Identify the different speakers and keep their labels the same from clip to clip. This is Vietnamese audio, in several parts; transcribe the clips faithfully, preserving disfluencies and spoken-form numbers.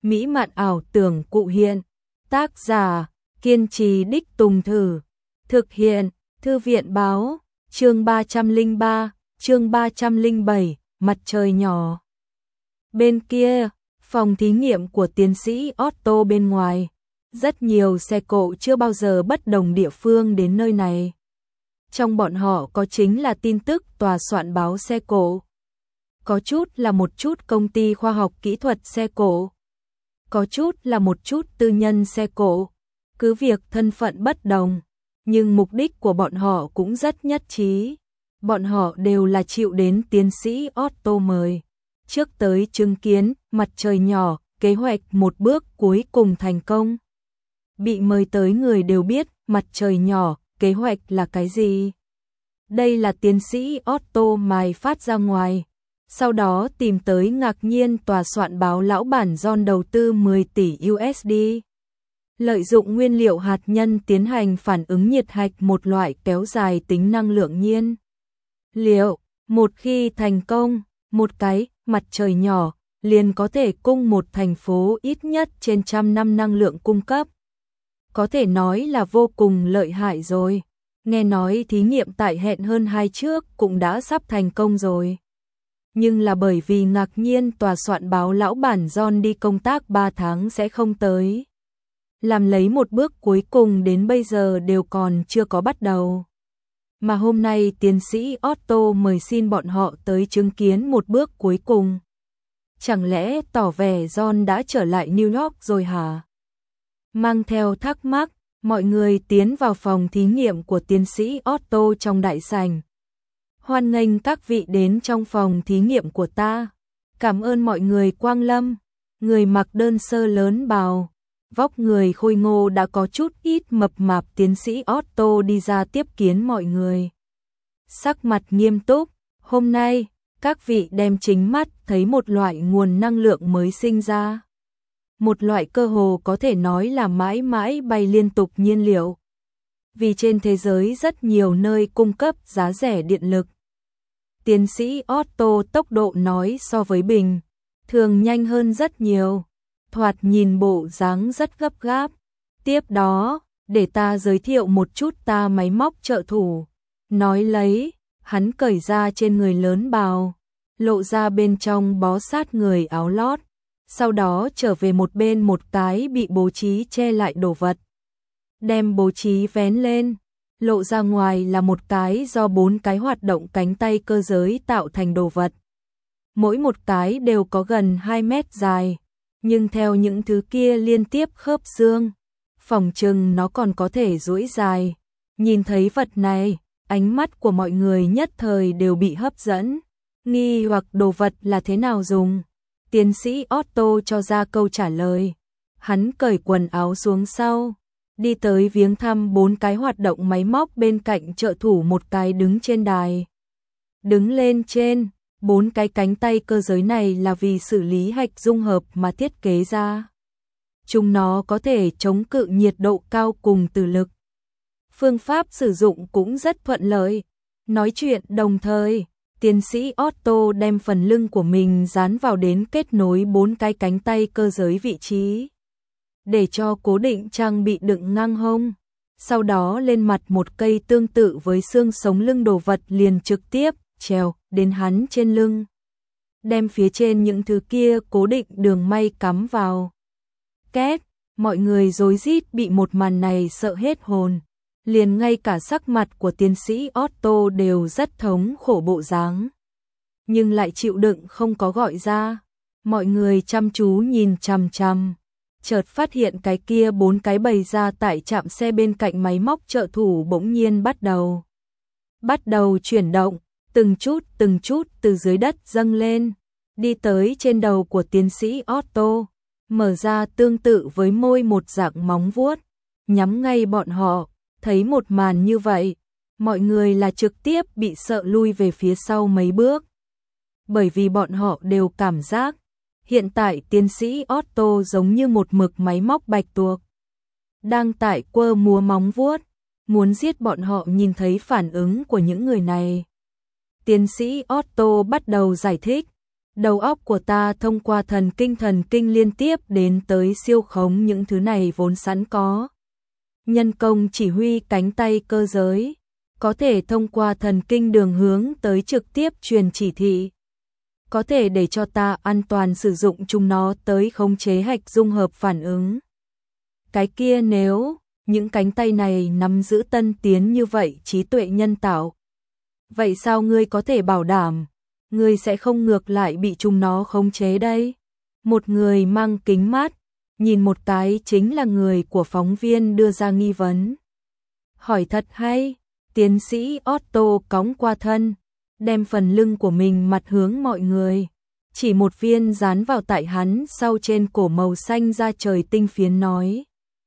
Speaker 1: mỹ mạn ảo tưởng cụ hiện. Tác giả, kiên trì đích tùng thử. Thực hiện, Thư viện báo, chương ba trăm lẻ ba, chương ba trăm lẻ bảy, mặt trời nhỏ. Bên kia, phòng thí nghiệm của tiến sĩ Otto bên ngoài, rất nhiều xe cộ chưa bao giờ bất đồng địa phương đến nơi này. Trong bọn họ có chính là tin tức tòa soạn báo xe cộ. Có chút là một chút công ty khoa học kỹ thuật xe cộ. Có chút là một chút tư nhân xe cộ. Cứ việc thân phận bất đồng, nhưng mục đích của bọn họ cũng rất nhất trí. Bọn họ đều là chịu đến tiến sĩ Otto mời. Trước tới chứng kiến mặt trời nhỏ, kế hoạch một bước cuối cùng thành công. Bị mời tới người đều biết mặt trời nhỏ, kế hoạch là cái gì. Đây là tiến sĩ Otto mài phát ra ngoài. Sau đó tìm tới ngạc nhiên tòa soạn báo lão bản John đầu tư mười tỷ u ét đê. Lợi dụng nguyên liệu hạt nhân tiến hành phản ứng nhiệt hạch, một loại kéo dài tính năng lượng nhiên liệu. Một khi thành công, một cái mặt trời nhỏ liền có thể cung một thành phố ít nhất trên trăm năm năng lượng cung cấp. Có thể nói là vô cùng lợi hại rồi. Nghe nói thí nghiệm tại hẹn hơn hai trước cũng đã sắp thành công rồi. Nhưng là bởi vì ngạc nhiên tòa soạn báo lão bản John đi công tác ba tháng sẽ không tới. Làm lấy một bước cuối cùng đến bây giờ đều còn chưa có bắt đầu. Mà hôm nay tiến sĩ Otto mời xin bọn họ tới chứng kiến một bước cuối cùng. Chẳng lẽ tỏ vẻ John đã trở lại New York rồi hả? Mang theo thắc mắc, mọi người tiến vào phòng thí nghiệm của tiến sĩ Otto trong đại sảnh. Hoan nghênh các vị đến trong phòng thí nghiệm của ta. Cảm ơn mọi người quang lâm. Người mặc đơn sơ lớn bào, vóc người khôi ngô đã có chút ít mập mạp tiến sĩ Otto đi ra tiếp kiến mọi người. Sắc mặt nghiêm túc, hôm nay, các vị đem chính mắt thấy một loại nguồn năng lượng mới sinh ra. Một loại cơ hồ có thể nói là mãi mãi bay liên tục nhiên liệu. Vì trên thế giới rất nhiều nơi cung cấp giá rẻ điện lực. Tiến sĩ Otto tốc độ nói so với bình thường nhanh hơn rất nhiều. Thoạt nhìn bộ dáng rất gấp gáp. Tiếp đó, để ta giới thiệu một chút ta máy móc trợ thủ. Nói lấy, hắn cởi ra trên người lớn bào, lộ ra bên trong bó sát người áo lót. Sau đó trở về một bên một cái bị bố trí che lại đồ vật. Đem bố trí vén lên, lộ ra ngoài là một cái do bốn cái hoạt động cánh tay cơ giới tạo thành đồ vật. Mỗi một cái đều có gần hai mét dài, nhưng theo những thứ kia liên tiếp khớp xương, phỏng chừng nó còn có thể duỗi dài. Nhìn thấy vật này, ánh mắt của mọi người nhất thời đều bị hấp dẫn. Nghi hoặc đồ vật là thế nào dùng? Tiến sĩ Otto cho ra câu trả lời. Hắn cởi quần áo xuống sau, đi tới viếng thăm bốn cái hoạt động máy móc bên cạnh trợ thủ, một cái đứng trên đài. Đứng lên trên, bốn cái cánh tay cơ giới này là vì xử lý hạch dung hợp mà thiết kế ra. Chúng nó có thể chống cự nhiệt độ cao cùng từ lực. Phương pháp sử dụng cũng rất thuận lợi. Nói chuyện đồng thời, tiến sĩ Otto đem phần lưng của mình dán vào đến kết nối bốn cái cánh tay cơ giới vị trí, để cho cố định trang bị đựng ngang hông. Sau đó lên mặt một cây tương tự với xương sống lưng đồ vật liền trực tiếp treo đến hắn trên lưng. Đem phía trên những thứ kia cố định đường may cắm vào. Két, mọi người rối rít bị một màn này sợ hết hồn. Liền ngay cả sắc mặt của tiến sĩ Otto đều rất thống khổ bộ dáng. Nhưng lại chịu đựng không có gọi ra. Mọi người chăm chú nhìn chằm chằm. Chợt phát hiện cái kia bốn cái bày ra tại trạm xe bên cạnh máy móc trợ thủ bỗng nhiên bắt đầu. Bắt đầu chuyển động, từng chút từng chút từ dưới đất dâng lên. Đi tới trên đầu của tiến sĩ Otto. Mở ra tương tự với môi một dạng móng vuốt. Nhắm ngay bọn họ. Thấy một màn như vậy, mọi người là trực tiếp bị sợ lui về phía sau mấy bước. Bởi vì bọn họ đều cảm giác, hiện tại tiến sĩ Otto giống như một mực máy móc bạch tuộc. Đang tại quơ múa móng vuốt, muốn giết bọn họ. Nhìn thấy phản ứng của những người này. Tiến sĩ Otto bắt đầu giải thích, Đầu óc của ta thông qua thần kinh thần kinh liên tiếp đến tới siêu khống những thứ này vốn sẵn có. Nhân công chỉ huy cánh tay cơ giới, có thể thông qua thần kinh đường hướng tới trực tiếp truyền chỉ thị. Có thể để cho ta an toàn sử dụng chúng nó tới khống chế hạch dung hợp phản ứng. Cái kia nếu những cánh tay này nắm giữ tân tiến như vậy trí tuệ nhân tạo, vậy sao ngươi có thể bảo đảm ngươi sẽ không ngược lại bị chúng nó khống chế đây? Một người mang kính mát, nhìn một cái chính là người của phóng viên đưa ra nghi vấn. Hỏi thật hay, tiến sĩ Otto cõng qua thân, đem phần lưng của mình mặt hướng mọi người. Chỉ một viên dán vào tại hắn sau trên cổ màu xanh da trời tinh phiến nói.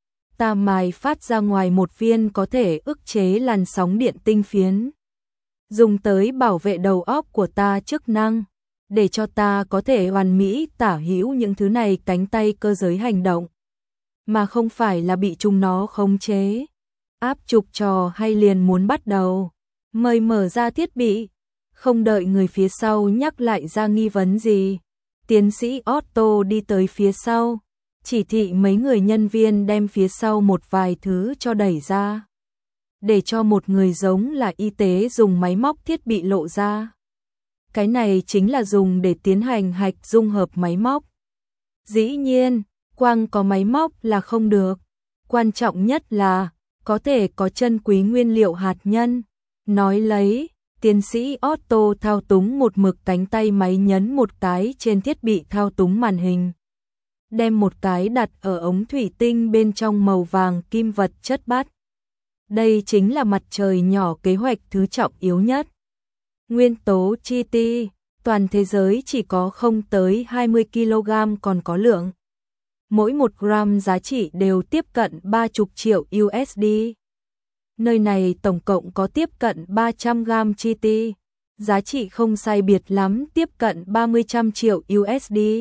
Speaker 1: Ta mài phát ra ngoài một viên có thể ức chế làn sóng điện tinh phiến. Dùng tới bảo vệ đầu óc của ta chức năng, để cho ta có thể hoàn mỹ tả hữu những thứ này cánh tay cơ giới hành động, mà không phải là bị chúng nó khống chế. Áp trục trò hay liền muốn bắt đầu, mời mở ra thiết bị, không đợi người phía sau nhắc lại ra nghi vấn gì. Tiến sĩ Otto đi tới phía sau, chỉ thị mấy người nhân viên đem phía sau một vài thứ cho đẩy ra, để cho một người giống là y tế dùng máy móc thiết bị lộ ra. Cái này chính là dùng để tiến hành hạch dung hợp máy móc. Dĩ nhiên, quang có máy móc là không được, quan trọng nhất là có thể có chân quý nguyên liệu hạt nhân. Nói lấy, tiến sĩ Otto thao túng một mực cánh tay máy nhấn một cái trên thiết bị thao túng màn hình. Đem một cái đặt ở ống thủy tinh bên trong màu vàng kim vật chất bắt. Đây chính là mặt trời nhỏ kế hoạch thứ trọng yếu nhất. Nguyên tố chi ti, toàn thế giới chỉ có không tới hai mươi ki lô gam còn có lượng. Mỗi một gram giá trị đều tiếp cận ba mươi triệu u ét đê. Nơi này tổng cộng có tiếp cận ba trăm gam chi ti, giá trị không sai biệt lắm tiếp cận ba mươi trăm triệu u ét đê.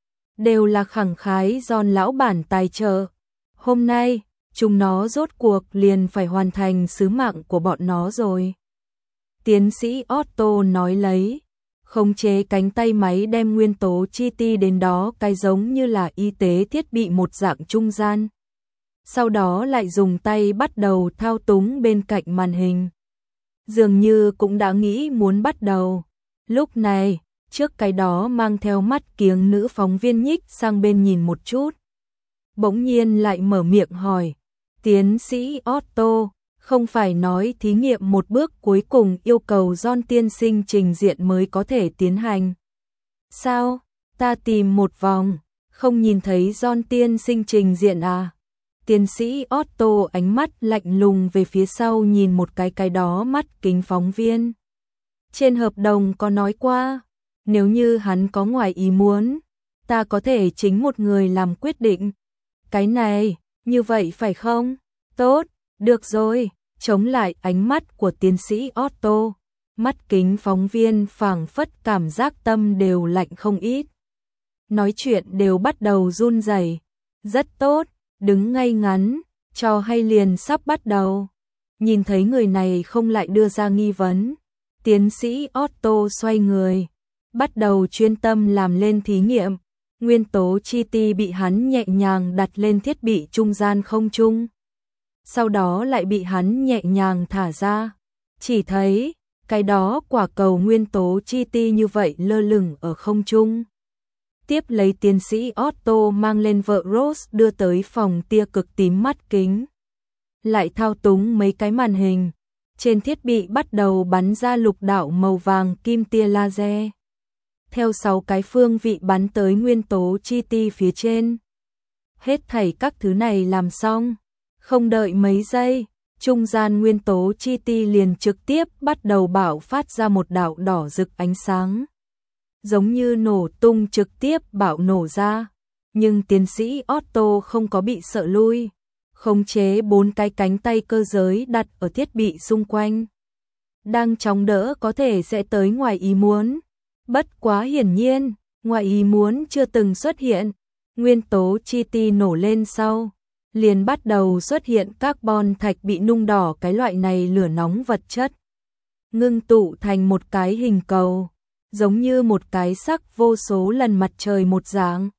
Speaker 1: Đều là khẳng khái do lão bản tài trợ. Hôm nay, chúng nó rốt cuộc liền phải hoàn thành sứ mạng của bọn nó rồi. Tiến sĩ Otto nói lấy, khống chế cánh tay máy đem nguyên tố chi ti đến đó cái giống như là y tế thiết bị một dạng trung gian. Sau đó lại dùng tay bắt đầu thao túng bên cạnh màn hình. Dường như cũng đã nghĩ muốn bắt đầu. Lúc này, trước cái đó mang theo mắt kiếng nữ phóng viên nhích sang bên nhìn một chút. Bỗng nhiên lại mở miệng hỏi, tiến sĩ Otto, không phải nói thí nghiệm một bước cuối cùng yêu cầu John tiên sinh trình diện mới có thể tiến hành. Sao? Ta tìm một vòng, không nhìn thấy John tiên sinh trình diện à? Tiến sĩ Otto ánh mắt lạnh lùng về phía sau nhìn một cái cái đó mắt kính phóng viên. Trên hợp đồng có nói qua, nếu như hắn có ngoài ý muốn, ta có thể chính một người làm quyết định. Cái này, như vậy phải không? Tốt, được rồi. Chống lại ánh mắt của tiến sĩ Otto, mắt kính phóng viên phảng phất cảm giác tâm đều lạnh không ít. Nói chuyện đều bắt đầu run rẩy. Rất tốt, đứng ngay ngắn, trò hay liền sắp bắt đầu. Nhìn thấy người này không lại đưa ra nghi vấn, tiến sĩ Otto xoay người, bắt đầu chuyên tâm làm lên thí nghiệm. Nguyên tố chi ti bị hắn nhẹ nhàng đặt lên thiết bị trung gian không trung. Sau đó lại bị hắn nhẹ nhàng thả ra. Chỉ thấy, cái đó quả cầu nguyên tố chi ti như vậy lơ lửng ở không trung. Tiếp lấy tiến sĩ Otto mang lên vợ Rose đưa tới phòng tia cực tím mắt kính. Lại thao túng mấy cái màn hình. Trên thiết bị bắt đầu bắn ra lục đạo màu vàng kim tia laser. Theo sáu cái phương vị bắn tới nguyên tố chi ti phía trên. Hết thảy các thứ này làm xong. Không đợi mấy giây, trung gian nguyên tố chi ti liền trực tiếp bắt đầu bạo phát ra một đạo đỏ rực ánh sáng. Giống như nổ tung trực tiếp bạo nổ ra. Nhưng tiến sĩ Otto không có bị sợ lui. Khống chế bốn cái cánh tay cơ giới đặt ở thiết bị xung quanh. Đang chống đỡ có thể sẽ tới ngoài ý muốn. Bất quá hiển nhiên, ngoài ý muốn chưa từng xuất hiện. Nguyên tố chi ti nổ lên sau. Liền bắt đầu xuất hiện carbon thạch bị nung đỏ cái loại này lửa nóng vật chất. Ngưng tụ thành một cái hình cầu. giống như một cái sắc vô số lần mặt trời một dạng.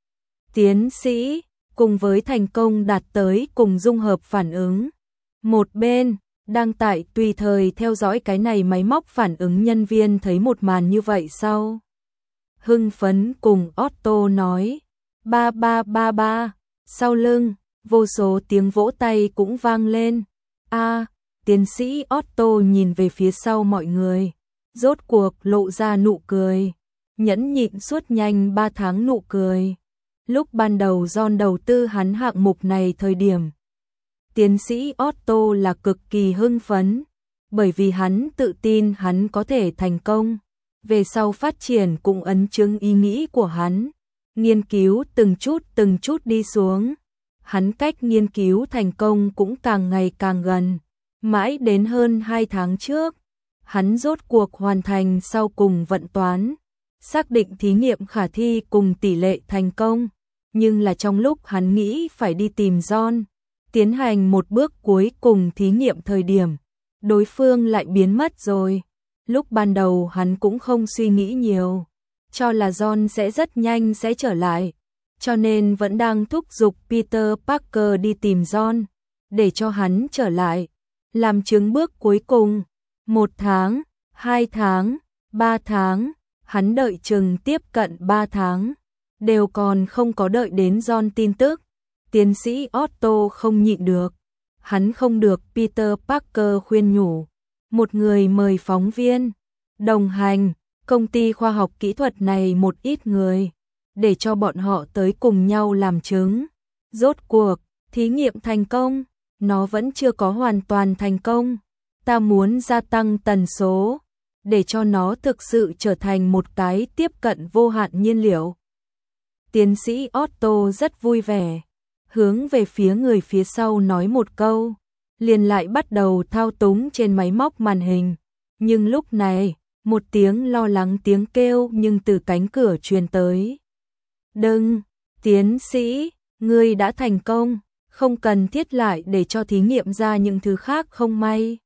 Speaker 1: Tiến sĩ, cùng với thành công đạt tới cùng dung hợp phản ứng. Một bên, đang tại tùy thời theo dõi cái này máy móc phản ứng nhân viên thấy một màn như vậy sau. Hưng phấn cùng Otto nói, ba ba ba ba, sau lưng, vô số tiếng vỗ tay cũng vang lên. A, tiến sĩ Otto nhìn về phía sau mọi người, rốt cuộc lộ ra nụ cười, nhẫn nhịn suốt nhanh ba tháng nụ cười. Lúc ban đầu John đầu tư hắn hạng mục này thời điểm, tiến sĩ Otto là cực kỳ hưng phấn, bởi vì hắn tự tin hắn có thể thành công. Về sau phát triển cũng ấn chứng ý nghĩ của hắn, nghiên cứu từng chút từng chút đi xuống. Hắn cách nghiên cứu thành công cũng càng ngày càng gần, mãi đến hơn hai tháng trước, hắn rốt cuộc hoàn thành sau cùng vận toán, xác định thí nghiệm khả thi cùng tỷ lệ thành công, nhưng là trong lúc hắn nghĩ phải đi tìm John, tiến hành một bước cuối cùng thí nghiệm thời điểm, đối phương lại biến mất rồi. Lúc ban đầu hắn cũng không suy nghĩ nhiều, cho là John sẽ rất nhanh sẽ trở lại, cho nên vẫn đang thúc giục Peter Parker đi tìm John, để cho hắn trở lại, làm chứng bước cuối cùng. Một tháng, hai tháng, ba tháng, hắn đợi chừng tiếp cận ba tháng, đều còn không có đợi đến John tin tức. Tiến sĩ Otto không nhịn được, hắn không được Peter Parker khuyên nhủ. Một người mời phóng viên, đồng hành, công ty khoa học kỹ thuật này một ít người, để cho bọn họ tới cùng nhau làm chứng. Rốt cuộc, thí nghiệm thành công, nó vẫn chưa có hoàn toàn thành công. Ta muốn gia tăng tần số, để cho nó thực sự trở thành một cái tiếp cận vô hạn nhiên liệu. Tiến sĩ Otto rất vui vẻ, hướng về phía người phía sau nói một câu, liền lại bắt đầu thao túng trên máy móc màn hình. Nhưng lúc này, một tiếng lo lắng tiếng kêu nhưng từ cánh cửa truyền tới. Đừng, tiến sĩ, ngươi đã thành công, không cần thiết lại để cho thí nghiệm ra những thứ khác không may.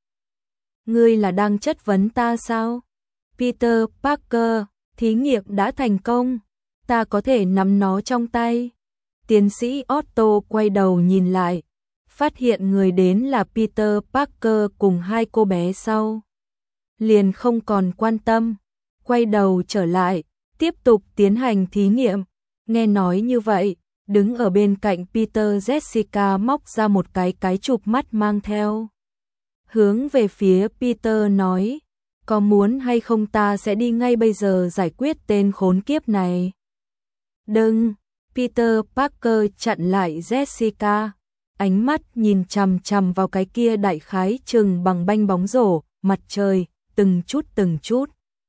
Speaker 1: Ngươi là đang chất vấn ta sao? Peter Parker, thí nghiệm đã thành công, ta có thể nắm nó trong tay. Tiến sĩ Otto quay đầu nhìn lại, phát hiện người đến là Peter Parker cùng hai cô bé sau. Liền không còn quan tâm, quay đầu trở lại, tiếp tục tiến hành thí nghiệm. Nghe nói như vậy, đứng ở bên cạnh Peter Jessica móc ra một cái cái chụp mắt mang theo. Hướng về phía Peter nói, có muốn hay không ta sẽ đi ngay bây giờ giải quyết tên khốn kiếp này. Đừng, Peter Parker chặn lại Jessica, ánh mắt nhìn chằm chằm vào cái kia đại khái chừng bằng banh bóng rổ, mặt trời, từng chút từng chút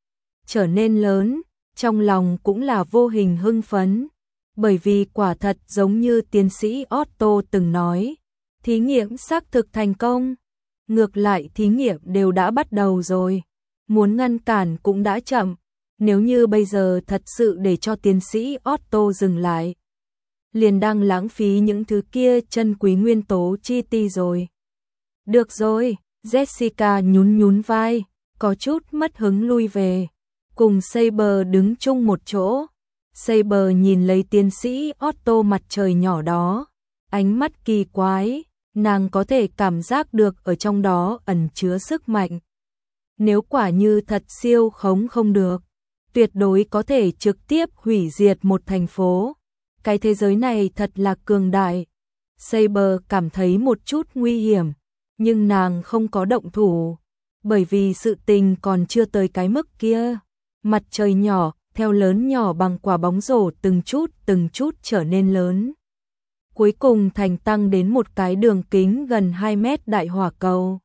Speaker 1: trở nên lớn, trong lòng cũng là vô hình hưng phấn, bởi vì quả thật giống như tiến sĩ Otto từng nói, thí nghiệm xác thực thành công, ngược lại thí nghiệm đều đã bắt đầu rồi, muốn ngăn cản cũng đã chậm, nếu như bây giờ thật sự để cho tiến sĩ Otto dừng lại, liền đang lãng phí những thứ kia chân quý nguyên tố chi ti rồi. Được rồi, Jessica nhún nhún vai, có chút mất hứng lui về, cùng Saber đứng chung một chỗ. Saber nhìn lấy tiến sĩ Otto mặt trời nhỏ đó, ánh mắt kỳ quái, nàng có thể cảm giác được ở trong đó ẩn chứa sức mạnh. Nếu quả như thật siêu khống không được, tuyệt đối có thể trực tiếp hủy diệt một thành phố. Cái thế giới này thật là cường đại. Saber cảm thấy một chút nguy hiểm, nhưng nàng không có động thủ, bởi vì sự tình còn chưa tới cái mức kia. Mặt trời nhỏ, theo lớn nhỏ bằng quả bóng rổ từng chút từng chút trở nên lớn. Cuối cùng thành tăng đến một cái đường kính gần hai mét đại hỏa cầu.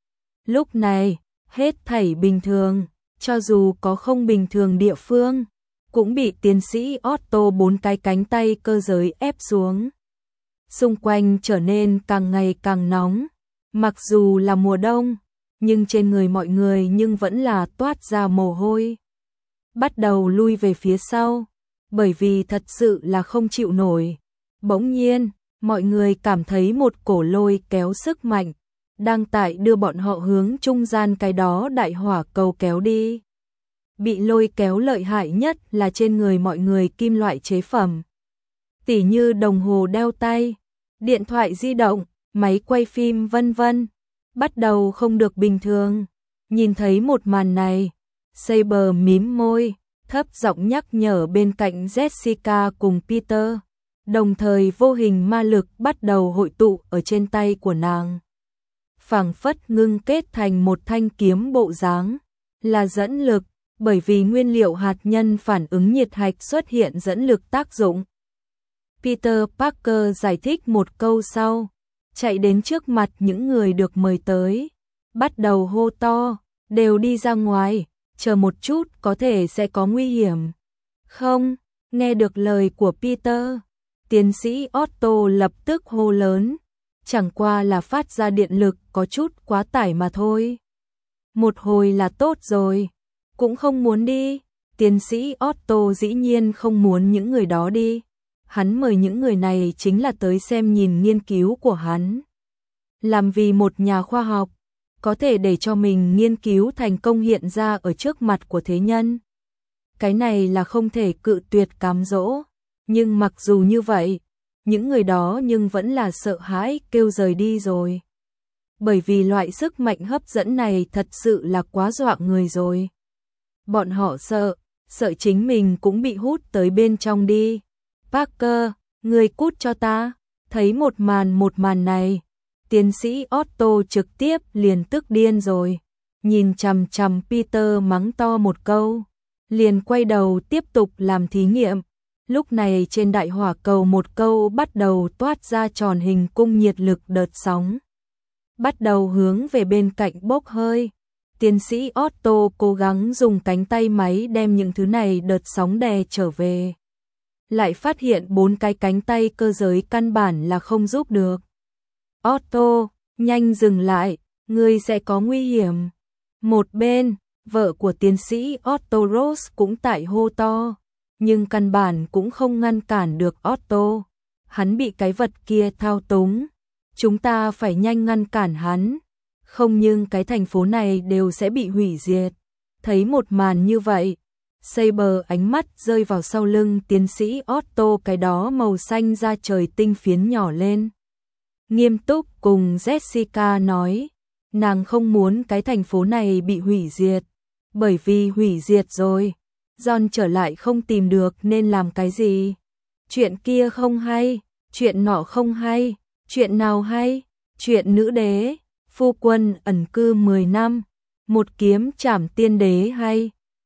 Speaker 1: Lúc này, hết thảy bình thường, cho dù có không bình thường địa phương, cũng bị tiến sĩ Otto bốn cái cánh tay cơ giới ép xuống. Xung quanh trở nên càng ngày càng nóng, mặc dù là mùa đông, nhưng trên người mọi người nhưng vẫn là toát ra mồ hôi. Bắt đầu lui về phía sau, bởi vì thật sự là không chịu nổi. Bỗng nhiên, mọi người cảm thấy một cổ lôi kéo sức mạnh, đang tại đưa bọn họ hướng trung gian cái đó đại hỏa cầu kéo đi. bị lôi kéo lợi hại nhất là trên người mọi người kim loại chế phẩm. Tỉ như đồng hồ đeo tay, điện thoại di động, máy quay phim vân vân, bắt đầu không được bình thường. Nhìn thấy một màn này, Saber mím môi, thấp giọng nhắc nhở bên cạnh Jessica cùng Peter, đồng thời vô hình ma lực bắt đầu hội tụ ở trên tay của nàng. Phảng phất ngưng kết thành một thanh kiếm bộ dáng, là dẫn lực, bởi vì nguyên liệu hạt nhân phản ứng nhiệt hạch xuất hiện dẫn lực tác dụng. Peter Parker giải thích một câu sau, chạy đến trước mặt những người được mời tới, bắt đầu hô to, đều đi ra ngoài, chờ một chút có thể sẽ có nguy hiểm. Không, nghe được lời của Peter, tiến sĩ Otto lập tức hô lớn, chẳng qua là phát ra điện lực có chút quá tải mà thôi. Một hồi là tốt rồi, cũng không muốn đi. Tiến sĩ Otto dĩ nhiên không muốn những người đó đi. Hắn mời những người này chính là tới xem nhìn nghiên cứu của hắn. Làm vì một nhà khoa học, có thể để cho mình nghiên cứu thành công hiện ra ở trước mặt của thế nhân. Cái này là không thể cự tuyệt cám dỗ. Nhưng mặc dù như vậy, những người đó nhưng vẫn là sợ hãi kêu rời đi rồi. Bởi vì loại sức mạnh hấp dẫn này thật sự là quá dọa người rồi. Bọn họ sợ, sợ chính mình cũng bị hút tới bên trong đi. Parker, người cút cho ta. Thấy một màn một màn này, tiến sĩ Otto trực tiếp liền tức điên rồi. Nhìn chằm chằm Peter mắng to một câu, liền quay đầu tiếp tục làm thí nghiệm. Lúc này trên đại hỏa cầu một câu bắt đầu toát ra tròn hình cung nhiệt lực đợt sóng. Bắt đầu hướng về bên cạnh bốc hơi. Tiến sĩ Otto cố gắng dùng cánh tay máy đem những thứ này đợt sóng đè trở về. Lại phát hiện bốn cái cánh tay cơ giới căn bản là không giúp được. Otto, nhanh dừng lại, ngươi sẽ có nguy hiểm. Một bên, vợ của tiến sĩ Otto Ross cũng tại hô to, nhưng căn bản cũng không ngăn cản được Otto. Hắn bị cái vật kia thao túng. Chúng ta phải nhanh ngăn cản hắn. Không nhưng cái thành phố này đều sẽ bị hủy diệt. Thấy một màn như vậy, Saber ánh mắt rơi vào sau lưng tiến sĩ Otto, cái đó màu xanh da trời tinh phiến nhỏ lên. Nghiêm túc cùng Jessica nói, nàng không muốn cái thành phố này bị hủy diệt, bởi vì hủy diệt rồi, John trở lại không tìm được nên làm cái gì. Chuyện kia không hay, chuyện nọ không hay, chuyện nào hay, chuyện nữ đế, phu quân ẩn cư mười năm, một kiếm trảm tiên đế hay.